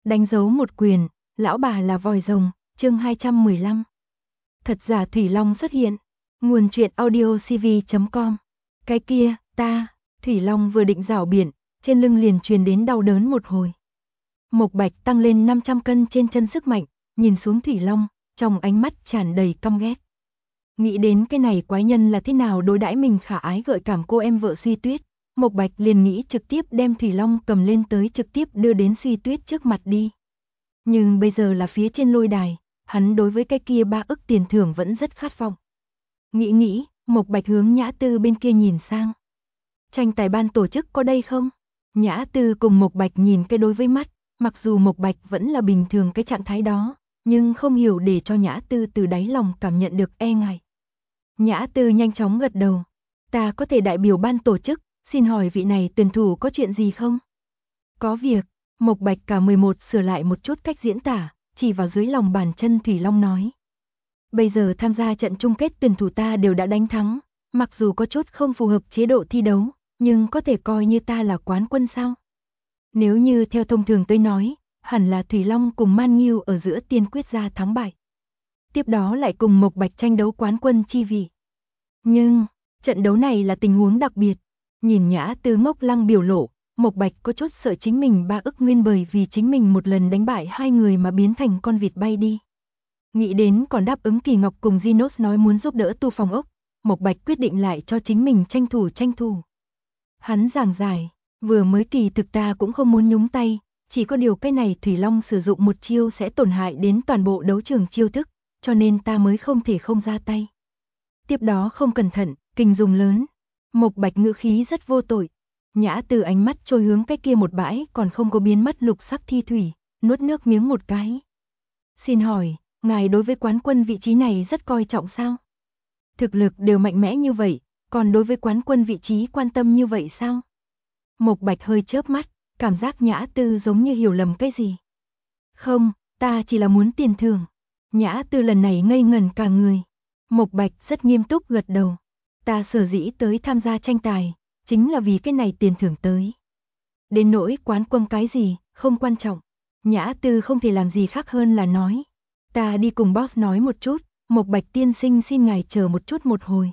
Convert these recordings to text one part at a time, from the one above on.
Đánh dấu một quyền, lão bà là vòi rồng, chương 215. Thật giả Thủy Long xuất hiện. Nguồn truyện audio cv.com. Cái kia, ta, Thủy Long vừa định rảo biển, trên lưng liền truyền đến đau đớn một hồi. Mộc Bạch tăng lên 500 cân trên chân sức mạnh, nhìn xuống Thủy Long, trong ánh mắt tràn đầy căm ghét. Nghĩ đến cái này quái nhân là thế nào đối đãi mình khả ái gợi cảm cô em vợ Suy Tuyết, Mộc Bạch liền nghĩ trực tiếp đem Thủy Long cầm lên tới trực tiếp đưa đến Suy Tuyết trước mặt đi. Nhưng bây giờ là phía trên lôi đài, hắn đối với cái kia 3 ức tiền thưởng vẫn rất khát vọng. Nghĩ, Mộc Bạch hướng Nhã Tư bên kia nhìn sang. Tranh tài ban tổ chức có đây không? Nhã Tư cùng Mộc Bạch nhìn cái đối với mắt, mặc dù Mộc Bạch vẫn là bình thường cái trạng thái đó, nhưng không hiểu để cho Nhã Tư từ đáy lòng cảm nhận được e ngại. Nhã Tư nhanh chóng gật đầu. Ta có thể đại biểu ban tổ chức, xin hỏi vị này tuyển thủ có chuyện gì không? Có việc, Mộc Bạch cả 11 sửa lại một chút cách diễn tả, chỉ vào dưới lòng bàn chân Thủy Long nói. Bây giờ tham gia trận chung kết tuyển thủ ta đều đã đánh thắng, mặc dù có chút không phù hợp chế độ thi đấu, nhưng có thể coi như ta là quán quân sao? Nếu như theo thông thường tôi nói, hẳn là Thủy Long cùng Man Nghiêu ở giữa tiên quyết ra thắng bại. Tiếp đó lại cùng Mộc Bạch tranh đấu quán quân chi vị. Nhưng, trận đấu này là tình huống đặc biệt. Nhìn Nhã Tư ngốc lăng biểu lộ, Mộc Bạch có chút sợ chính mình 3 ức nguyên bởi vì chính mình một lần đánh bại hai người mà biến thành con vịt bay đi. Nghĩ đến còn đáp ứng Kỳ Ngọc cùng Ginos nói muốn giúp đỡ tu phòng ốc, Mộc Bạch quyết định lại cho chính mình tranh thủ. Hắn giảng giải, vừa mới kỳ thực ta cũng không muốn nhúng tay, chỉ có điều cái này Thủy Long sử dụng một chiêu sẽ tổn hại đến toàn bộ đấu trường chiêu thức, cho nên ta mới không thể không ra tay. Tiếp đó không cẩn thận, kình dùng lớn. Mộc Bạch ngữ khí rất vô tội. Nhã Từ ánh mắt trôi hướng cái kia một bãi còn không có biến mất lục sắc thi thủy, nuốt nước miếng một cái. Xin hỏi, ngài đối với quán quân vị trí này rất coi trọng sao? Thực lực đều mạnh mẽ như vậy, còn đối với quán quân vị trí quan tâm như vậy sao? Mộc Bạch hơi chớp mắt, cảm giác Nhã Tư giống như hiểu lầm cái gì. Không, ta chỉ là muốn tiền thưởng. Nhã Tư lần này ngây ngẩn cả người. Mộc Bạch rất nghiêm túc gật đầu. Ta sở dĩ tới tham gia tranh tài, chính là vì cái này tiền thưởng tới. Đến nỗi quán quân cái gì, không quan trọng. Nhã Tư không thể làm gì khác hơn là nói. Ta đi cùng boss nói một chút, Mộc Bạch tiên sinh xin ngài chờ một chút một hồi.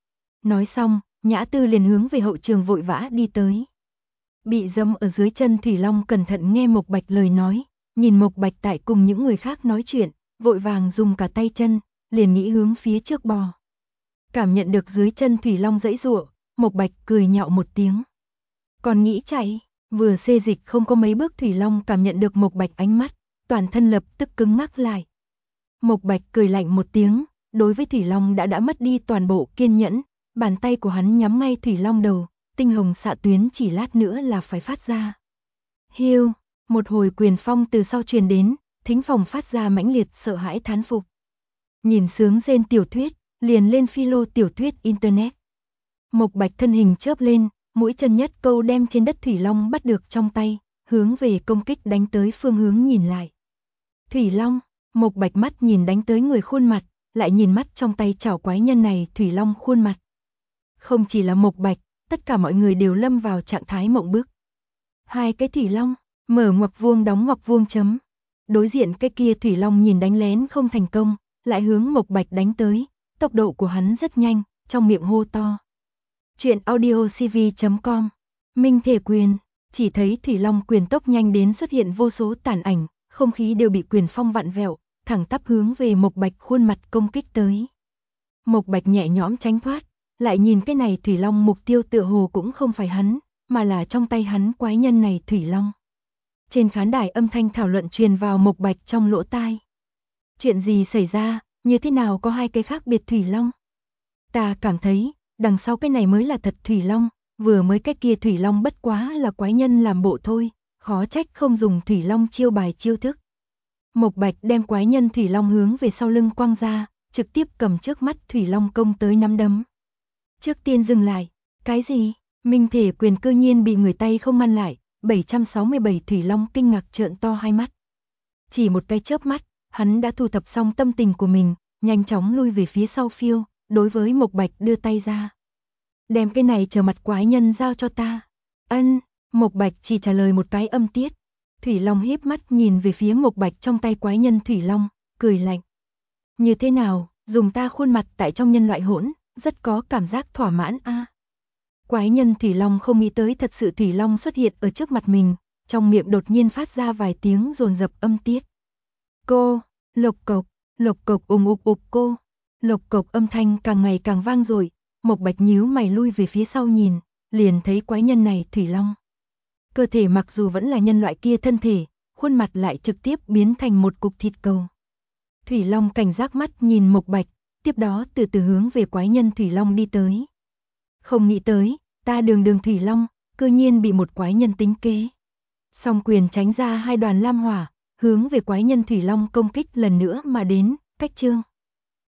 Nói xong, Nhã Tư liền hướng về hậu trường vội vã đi tới. Bị dẫm ở dưới chân Thủy Long cẩn thận nghe Mộc Bạch lời nói, nhìn Mộc Bạch tại cùng những người khác nói chuyện, vội vàng dùng cả tay chân, liền nghĩ hướng phía trước bò. Cảm nhận được dưới chân Thủy Long giãy giụa, Mộc Bạch cười nhạo một tiếng. Còn nghĩ chạy, vừa xê dịch không có mấy bước Thủy Long cảm nhận được Mộc Bạch ánh mắt, toàn thân lập tức cứng ngắc lại. Mộc Bạch cười lạnh một tiếng, đối với Thủy Long đã mất đi toàn bộ kiên nhẫn, bàn tay của hắn nhắm ngay Thủy Long đầu, tinh hồng xạ tuyến chỉ lát nữa là phải phát ra. Hiu, một hồi quyền phong từ sau truyền đến, thính phòng phát ra mãnh liệt sợ hãi thán phục. Nhìn sướng rên tiểu thuyết, liền lên philo tiểu thuyết internet. Mộc Bạch thân hình chớp lên, mũi chân nhất câu đem trên đất Thủy Long bắt được trong tay, hướng về công kích đánh tới phương hướng nhìn lại. Thủy Long, Mộc Bạch mắt nhìn đánh tới người khuôn mặt, lại nhìn mắt trong tay chảo quái nhân này Thủy Long khuôn mặt. Không chỉ là Mộc Bạch, tất cả mọi người đều lâm vào trạng thái mộng bức. Hai cái Thủy Long, mở ngoặc vuông đóng ngoặc vuông chấm. Đối diện cái kia Thủy Long nhìn đánh lén không thành công, lại hướng Mộc Bạch đánh tới, tốc độ của hắn rất nhanh, trong miệng hô to. Chuyện audio cv.com. Minh thể quyền, chỉ thấy Thủy Long quyền tốc nhanh đến xuất hiện vô số tàn ảnh, không khí đều bị quyền phong vặn vẹo, thẳng tắp hướng về Mộc Bạch khuôn mặt công kích tới. Mộc Bạch nhẹ nhõm tránh thoát, lại nhìn cái này Thủy Long mục tiêu tựa hồ cũng không phải hắn, mà là trong tay hắn quái nhân này Thủy Long. Trên khán đài âm thanh thảo luận truyền vào Mộc Bạch trong lỗ tai. Chuyện gì xảy ra, như thế nào có hai cái khác biệt Thủy Long? Ta cảm thấy, đằng sau cái này mới là thật Thủy Long, vừa mới cái kia Thủy Long bất quá là quái nhân làm bộ thôi, khó trách không dùng Thủy Long chiêu bài chiêu thức. Mộc Bạch đem quái nhân Thủy Long hướng về sau lưng quăng ra, trực tiếp cầm trước mắt Thủy Long công tới nắm đấm. Trước tiên dừng lại, cái gì? Minh thể quyền cơ nhiên bị người tay không ngăn lại, 767 Thủy Long kinh ngạc trợn to hai mắt. Chỉ một cái chớp mắt, hắn đã thu thập xong tâm tình của mình, nhanh chóng lui về phía sau phiêu, đối với Mộc Bạch đưa tay ra. Đem cái này chờ mặt quái nhân giao cho ta. Ân, Mộc Bạch chỉ trả lời một cái âm tiết. Thủy Long híp mắt nhìn về phía Mộc Bạch trong tay quái nhân Thủy Long, cười lạnh. Như thế nào, dùng ta khuôn mặt tại trong nhân loại hỗn, rất có cảm giác thỏa mãn a. Quái nhân Thủy Long không nghĩ tới thật sự Thủy Long xuất hiện ở trước mặt mình, trong miệng đột nhiên phát ra vài tiếng dồn dập âm tiết. Cô, lộc cộc cô, lộc cộc âm thanh càng ngày càng vang dội, Mộc Bạch nhíu mày lui về phía sau nhìn, liền thấy quái nhân này Thủy Long. Cơ thể mặc dù vẫn là nhân loại kia thân thể, khuôn mặt lại trực tiếp biến thành một cục thịt cầu. Thủy Long cảnh giác mắt nhìn Mộc Bạch, tiếp đó từ từ hướng về quái nhân Thủy Long đi tới. Không nghĩ tới, ta đường Thủy Long, cơ nhiên bị một quái nhân tính kế. Song quyền tránh ra hai đoàn lam hỏa, hướng về quái nhân Thủy Long công kích lần nữa mà đến, cách chương.